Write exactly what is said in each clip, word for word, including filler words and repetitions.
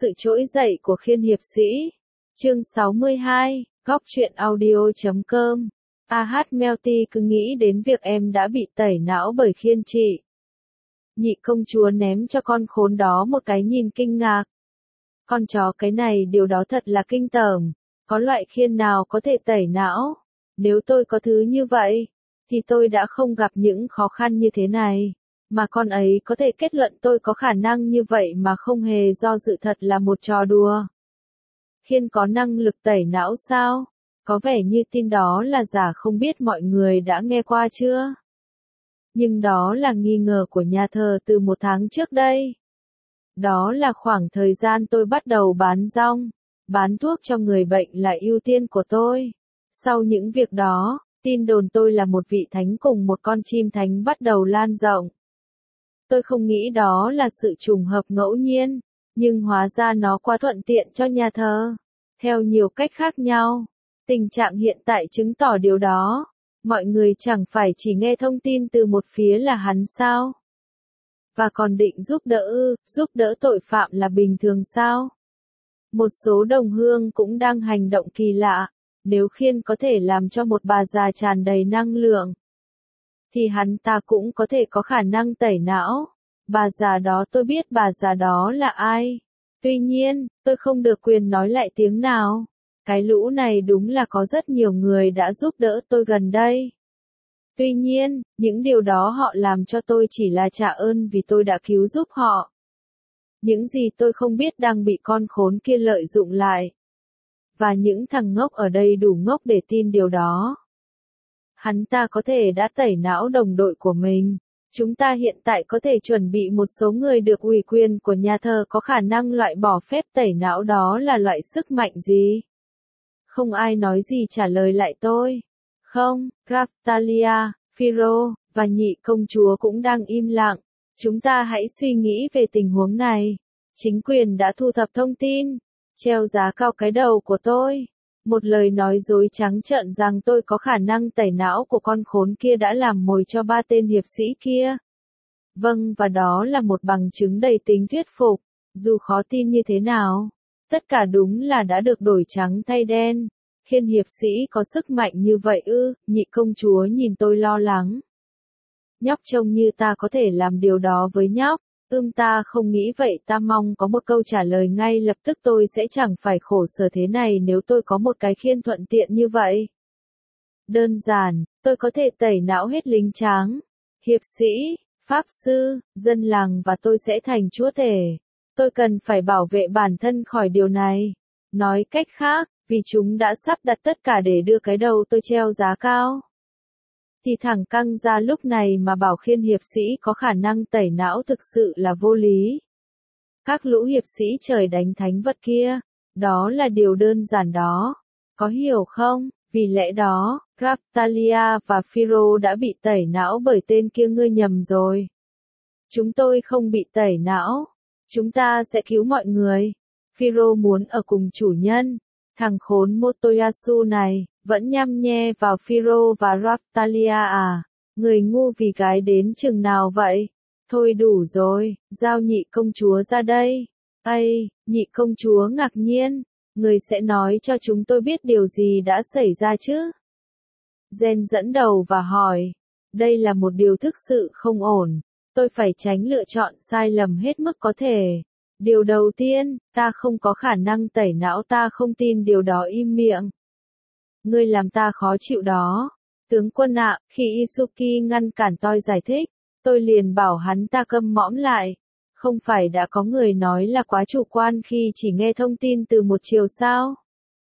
Sự trỗi dậy của Khiên hiệp sĩ. Chương sáu mươi hai, góc truyện audio chấm com. a hát Melty cứ nghĩ đến việc em đã bị tẩy não bởi Khiên chị. Nhị công chúa ném cho con khốn đó một cái nhìn kinh ngạc. Con chó cái này điều đó thật là kinh tởm. Có loại Khiên nào có thể tẩy não? Nếu tôi có thứ như vậy, thì tôi đã không gặp những khó khăn như thế này. Mà con ấy có thể kết luận tôi có khả năng như vậy mà không hề do dự thật là một trò đùa. Khiên có năng lực tẩy não sao? Có vẻ như tin đó là giả, không biết mọi người đã nghe qua chưa? Nhưng đó là nghi ngờ của nhà thờ từ một tháng trước đây. Đó là khoảng thời gian tôi bắt đầu bán rong, bán thuốc cho người bệnh là ưu tiên của tôi. Sau những việc đó, tin đồn tôi là một vị thánh cùng một con chim thánh bắt đầu lan rộng. Tôi không nghĩ đó là sự trùng hợp ngẫu nhiên, nhưng hóa ra nó quá thuận tiện cho nhà thờ. Theo nhiều cách khác nhau, tình trạng hiện tại chứng tỏ điều đó. Mọi người chẳng phải chỉ nghe thông tin từ một phía là hắn sao? Và còn định giúp đỡ ư, giúp đỡ tội phạm là bình thường sao? Một số đồng hương cũng đang hành động kỳ lạ. Nếu Khiên có thể làm cho một bà già tràn đầy năng lượng, thì hắn ta cũng có thể có khả năng tẩy não. Bà già đó, tôi biết bà già đó là ai. Tuy nhiên, tôi không được quyền nói lại tiếng nào. Cái lũ này đúng là có rất nhiều người đã giúp đỡ tôi gần đây. Tuy nhiên, những điều đó họ làm cho tôi chỉ là trả ơn vì tôi đã cứu giúp họ. Những gì tôi không biết đang bị con khốn kia lợi dụng lại. Và những thằng ngốc ở đây đủ ngốc để tin điều đó. Hắn ta có thể đã tẩy não đồng đội của mình. Chúng ta hiện tại có thể chuẩn bị một số người được ủy quyền của nhà thờ có khả năng loại bỏ phép tẩy não đó là loại sức mạnh gì? Không ai nói gì trả lời lại tôi. Không, Raftalia, Phiro, và nhị công chúa cũng đang im lặng. Chúng ta hãy suy nghĩ về tình huống này. Chính quyền đã thu thập thông tin, treo giá cao cái đầu của tôi. Một lời nói dối trắng trợn rằng tôi có khả năng tẩy não của con khốn kia đã làm mồi cho ba tên hiệp sĩ kia. Vâng, và đó là một bằng chứng đầy tính thuyết phục. Dù khó tin như thế nào, tất cả đúng là đã được đổi trắng thay đen. Khiên hiệp sĩ có sức mạnh như vậy ư? Nhị công chúa nhìn tôi lo lắng. Nhóc trông như ta có thể làm điều đó với nhóc. Ưm ta không nghĩ vậy, ta mong có một câu trả lời ngay lập tức. Tôi sẽ chẳng phải khổ sở thế này nếu tôi có một cái khiên thuận tiện như vậy. Đơn giản, tôi có thể tẩy não hết lính tráng, hiệp sĩ, pháp sư, dân làng và tôi sẽ thành chúa tể. Tôi cần phải bảo vệ bản thân khỏi điều này. Nói cách khác, vì chúng đã sắp đặt tất cả để đưa cái đầu tôi treo giá cao. Thì thẳng căng ra lúc này mà bảo khiên hiệp sĩ có khả năng tẩy não thực sự là vô lý. Các lũ hiệp sĩ trời đánh thánh vật kia, đó là điều đơn giản đó. Có hiểu không? Vì lẽ đó, Raftalia và Phiro đã bị tẩy não bởi tên kia. Ngươi nhầm rồi. Chúng tôi không bị tẩy não. Chúng ta sẽ cứu mọi người. Phiro muốn ở cùng chủ nhân. Thằng khốn Motoyasu này, vẫn nhăm nhe vào Phiro và Raftalia à? Người ngu vì gái đến chừng nào vậy? Thôi đủ rồi, giao nhị công chúa ra đây. Ây, nhị công chúa ngạc nhiên. Người sẽ nói cho chúng tôi biết điều gì đã xảy ra chứ? Jen dẫn đầu và hỏi. Đây là một điều thực sự không ổn. Tôi phải tránh lựa chọn sai lầm hết mức có thể. Điều đầu tiên, ta không có khả năng tẩy não, ta không tin điều đó. Im miệng. Ngươi làm ta khó chịu đó. Tướng quân ạ, khi Isuki ngăn cản tôi giải thích, tôi liền bảo hắn ta câm mõm lại. Không phải đã có người nói là quá chủ quan khi chỉ nghe thông tin từ một chiều sao?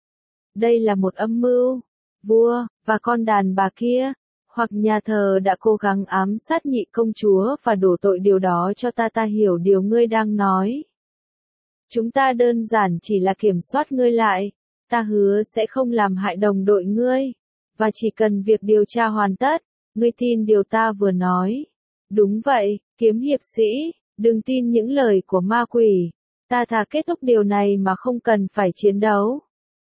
Đây là một âm mưu. Vua, và con đàn bà kia, hoặc nhà thờ đã cố gắng ám sát nhị công chúa và đổ tội điều đó cho ta. Ta hiểu điều ngươi đang nói. Chúng ta đơn giản chỉ là kiểm soát ngươi lại. Ta hứa sẽ không làm hại đồng đội ngươi. Và chỉ cần việc điều tra hoàn tất, ngươi tin điều ta vừa nói. Đúng vậy, kiếm hiệp sĩ, đừng tin những lời của ma quỷ. Ta thà kết thúc điều này mà không cần phải chiến đấu.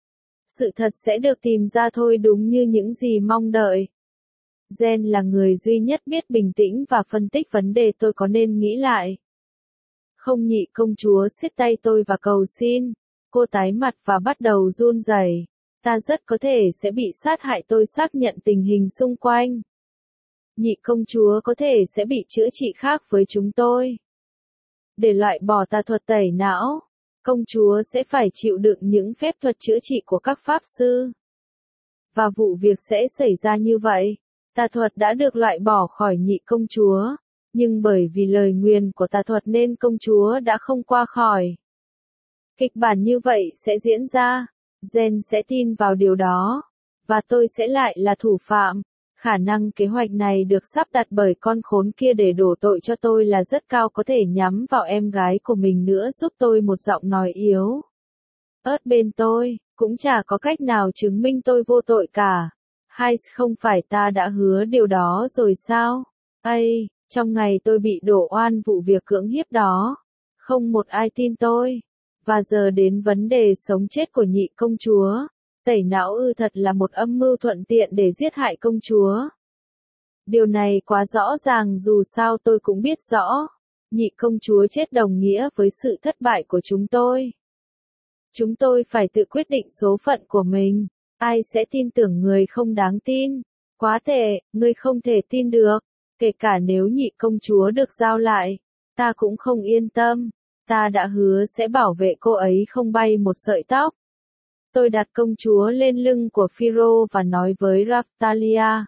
Sự thật sẽ được tìm ra thôi, đúng như những gì mong đợi. Jen là người duy nhất biết bình tĩnh và phân tích vấn đề. Tôi có nên nghĩ lại Không, nhị công chúa siết tay tôi và cầu xin. Cô tái mặt và bắt đầu run rẩy. Ta rất có thể sẽ bị sát hại, tôi xác nhận tình hình xung quanh. Nhị công chúa có thể sẽ bị chữa trị khác với chúng tôi. Để loại bỏ tà thuật tẩy não, công chúa sẽ phải chịu đựng những phép thuật chữa trị của các pháp sư. Và vụ việc sẽ xảy ra như vậy. Tà thuật đã được loại bỏ khỏi nhị công chúa, nhưng bởi vì lời nguyền của tà thuật nên công chúa đã không qua khỏi. Kịch bản như vậy sẽ diễn ra, Jen sẽ tin vào điều đó, và tôi sẽ lại là thủ phạm. Khả năng kế hoạch này được sắp đặt bởi con khốn kia để đổ tội cho tôi là rất cao, có thể nhắm vào em gái của mình nữa, giúp tôi một giọng nói yếu ớt bên tôi, cũng chả có cách nào chứng minh tôi vô tội cả. Hay không phải ta đã hứa điều đó rồi sao? Ây, trong ngày tôi bị đổ oan vụ việc cưỡng hiếp đó, không một ai tin tôi. Và giờ đến vấn đề sống chết của nhị công chúa. Tẩy não ư? Thật là một âm mưu thuận tiện để giết hại công chúa. Điều này quá rõ ràng, dù sao tôi cũng biết rõ. Nhị công chúa chết đồng nghĩa với sự thất bại của chúng tôi. Chúng tôi phải tự quyết định số phận của mình. Ai sẽ tin tưởng người không đáng tin? Quá tệ, ngươi không thể tin được. Kể cả nếu nhị công chúa được giao lại, ta cũng không yên tâm. Ta đã hứa sẽ bảo vệ cô ấy không bay một sợi tóc. Tôi đặt công chúa lên lưng của Phiro và nói với Raftalia.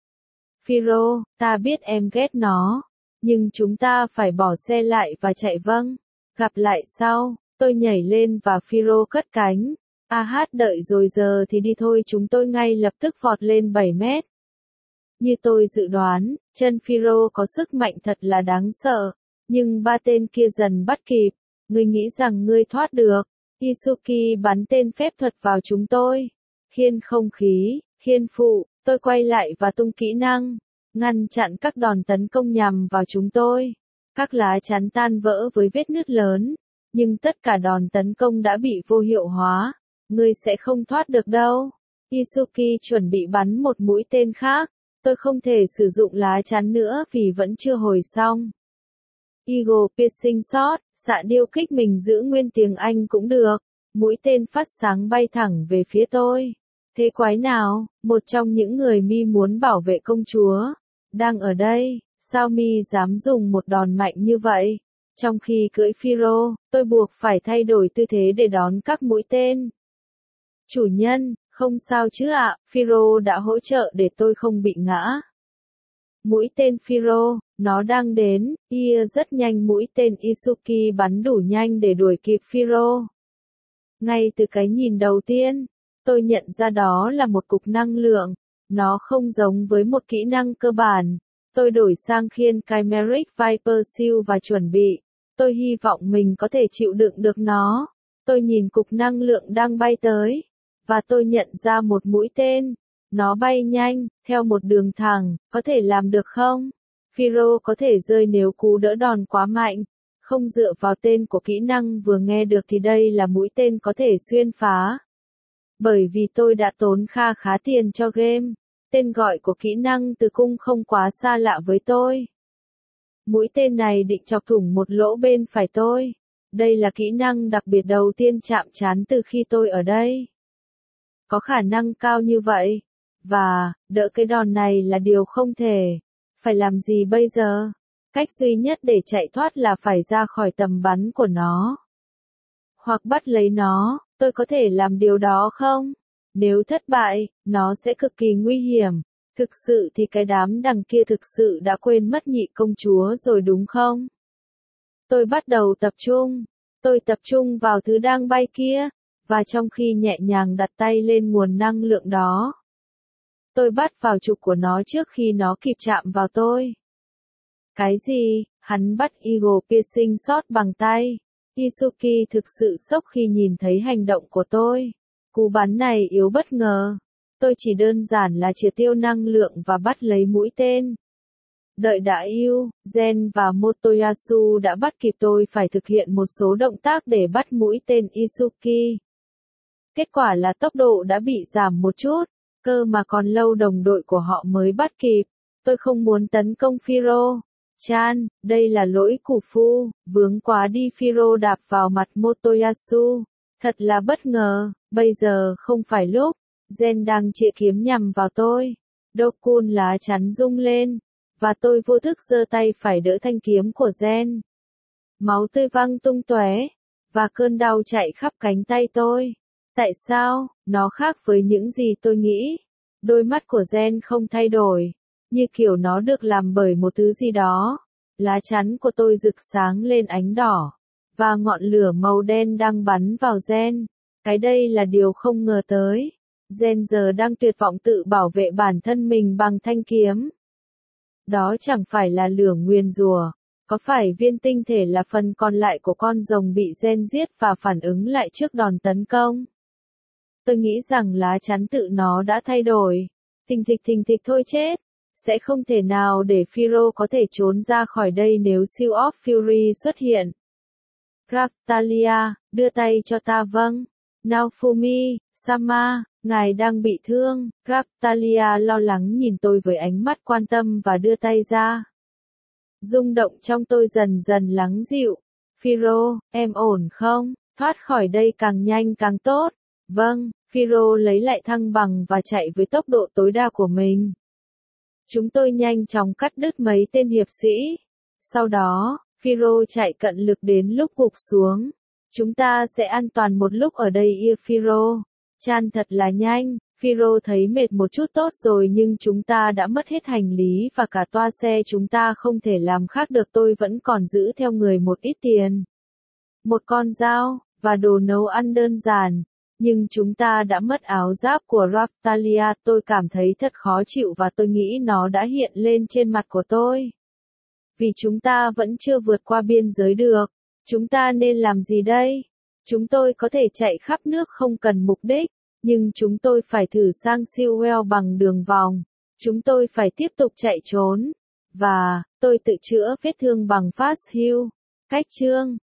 Phiro, ta biết em ghét nó, nhưng chúng ta phải bỏ xe lại và chạy. Vâng, gặp lại sau. Tôi nhảy lên và Phiro cất cánh. A hát đợi rồi, giờ thì đi thôi. Chúng tôi ngay lập tức vọt lên bảy mét. Như tôi dự đoán, chân Phiro có sức mạnh thật là đáng sợ, nhưng ba tên kia dần bắt kịp. Ngươi nghĩ rằng ngươi thoát được? Isuki bắn tên phép thuật vào chúng tôi. Khiên không khí, khiên phụ, tôi quay lại và tung kỹ năng, ngăn chặn các đòn tấn công nhằm vào chúng tôi. Các lá chắn tan vỡ với vết nứt lớn, nhưng tất cả đòn tấn công đã bị vô hiệu hóa. Ngươi sẽ không thoát được đâu. Isuki chuẩn bị bắn một mũi tên khác. Tôi không thể sử dụng lá chắn nữa vì vẫn chưa hồi xong. Eagle Piercing Shot, xạ điêu kích mình giữ nguyên tiếng Anh cũng được. Mũi tên phát sáng bay thẳng về phía tôi. Thế quái nào, một trong những người mi muốn bảo vệ công chúa, đang ở đây, sao mi dám dùng một đòn mạnh như vậy? Trong khi cưỡi Phiro, tôi buộc phải thay đổi tư thế để đón các mũi tên. Chủ nhân, không sao chứ ạ, Phiro đã hỗ trợ để tôi không bị ngã. Mũi tên Phiro, nó đang đến, ia rất nhanh. Mũi tên Isuki bắn đủ nhanh để đuổi kịp Phiro. Ngay từ cái nhìn đầu tiên, tôi nhận ra đó là một cục năng lượng. Nó không giống với một kỹ năng cơ bản. Tôi đổi sang khiên Chimeric Viper Shield và chuẩn bị. Tôi hy vọng mình có thể chịu đựng được nó. Tôi nhìn cục năng lượng đang bay tới, và tôi nhận ra một mũi tên. Nó bay nhanh, theo một đường thẳng, có thể làm được không? Phiro có thể rơi nếu cú đỡ đòn quá mạnh. Không dựa vào tên của kỹ năng vừa nghe được thì đây là mũi tên có thể xuyên phá. Bởi vì tôi đã tốn kha khá tiền cho game, tên gọi của kỹ năng từ cung không quá xa lạ với tôi. Mũi tên này định chọc thủng một lỗ bên phải tôi. Đây là kỹ năng đặc biệt đầu tiên chạm trán từ khi tôi ở đây. Có khả năng cao như vậy. Và, đỡ cái đòn này là điều không thể. Phải làm gì bây giờ? Cách duy nhất để chạy thoát là phải ra khỏi tầm bắn của nó. Hoặc bắt lấy nó, tôi có thể làm điều đó không? Nếu thất bại, nó sẽ cực kỳ nguy hiểm. Thực sự thì cái đám đằng kia thực sự đã quên mất nhị công chúa rồi đúng không? Tôi bắt đầu tập trung. Tôi tập trung vào thứ đang bay kia, và trong khi nhẹ nhàng đặt tay lên nguồn năng lượng đó, tôi bắt vào trục của nó trước khi nó kịp chạm vào tôi. Cái gì? Hắn bắt Eagle Piercing Shot bằng tay. Isuki thực sự sốc khi nhìn thấy hành động của tôi. Cú bắn này yếu bất ngờ. Tôi chỉ đơn giản là triệt tiêu năng lượng và bắt lấy mũi tên. Đợi đã yêu, Zen và Motoyasu đã bắt kịp tôi phải thực hiện một số động tác để bắt mũi tên Isuki. Kết quả là tốc độ đã bị giảm một chút, cơ mà còn lâu đồng đội của họ mới bắt kịp. Tôi không muốn tấn công Phiro. Chan, đây là lỗi của Phu, vướng quá đi. Firo đạp vào mặt Motoyasu. Thật là bất ngờ, bây giờ không phải lúc. Gen đang chĩa kiếm nhằm vào tôi. Dokun lá chắn rung lên, và tôi vô thức giơ tay phải đỡ thanh kiếm của Gen. Máu tươi văng tung tóe, và cơn đau chạy khắp cánh tay tôi. Tại sao, nó khác với những gì tôi nghĩ? Đôi mắt của Gen không thay đổi, như kiểu nó được làm bởi một thứ gì đó. Lá chắn của tôi rực sáng lên ánh đỏ, và ngọn lửa màu đen đang bắn vào Gen. Cái đây là điều không ngờ tới. Gen giờ đang tuyệt vọng tự bảo vệ bản thân mình bằng thanh kiếm. Đó chẳng phải là lửa nguyền rủa. Có phải viên tinh thể là phần còn lại của con rồng bị Gen giết và phản ứng lại trước đòn tấn công? Tôi nghĩ rằng lá chắn tự nó đã thay đổi. Thình thịch thình thịch thôi chết. Sẽ không thể nào để Firo có thể trốn ra khỏi đây nếu Seal of Fury xuất hiện. Raphtalia, đưa tay cho ta. Vâng. Naofumi, Sama, ngài đang bị thương. Raphtalia lo lắng nhìn tôi với ánh mắt quan tâm và đưa tay ra. Rung động trong tôi dần dần lắng dịu. Firo, em ổn không? Thoát khỏi đây càng nhanh càng tốt. Vâng, Firo lấy lại thăng bằng và chạy với tốc độ tối đa của mình. Chúng tôi nhanh chóng cắt đứt mấy tên hiệp sĩ. Sau đó, Firo chạy cận lực đến lúc gục xuống. Chúng ta sẽ an toàn một lúc ở đây. Ia Firo. Chan thật là nhanh. Firo thấy mệt một chút. Tốt rồi, nhưng chúng ta đã mất hết hành lý và cả toa xe. Chúng ta không thể làm khác được. Tôi vẫn còn giữ theo người một ít tiền, một con dao, và đồ nấu ăn đơn giản. Nhưng chúng ta đã mất áo giáp của Raphtalia. Tôi cảm thấy thật khó chịu và tôi nghĩ nó đã hiện lên trên mặt của tôi. Vì chúng ta vẫn chưa vượt qua biên giới được. Chúng ta nên làm gì đây? Chúng tôi có thể chạy khắp nước không cần mục đích, nhưng chúng tôi phải thử sang Sewell bằng đường vòng. Chúng tôi phải tiếp tục chạy trốn. Và, tôi tự chữa vết thương bằng Fast Heal. Cách chương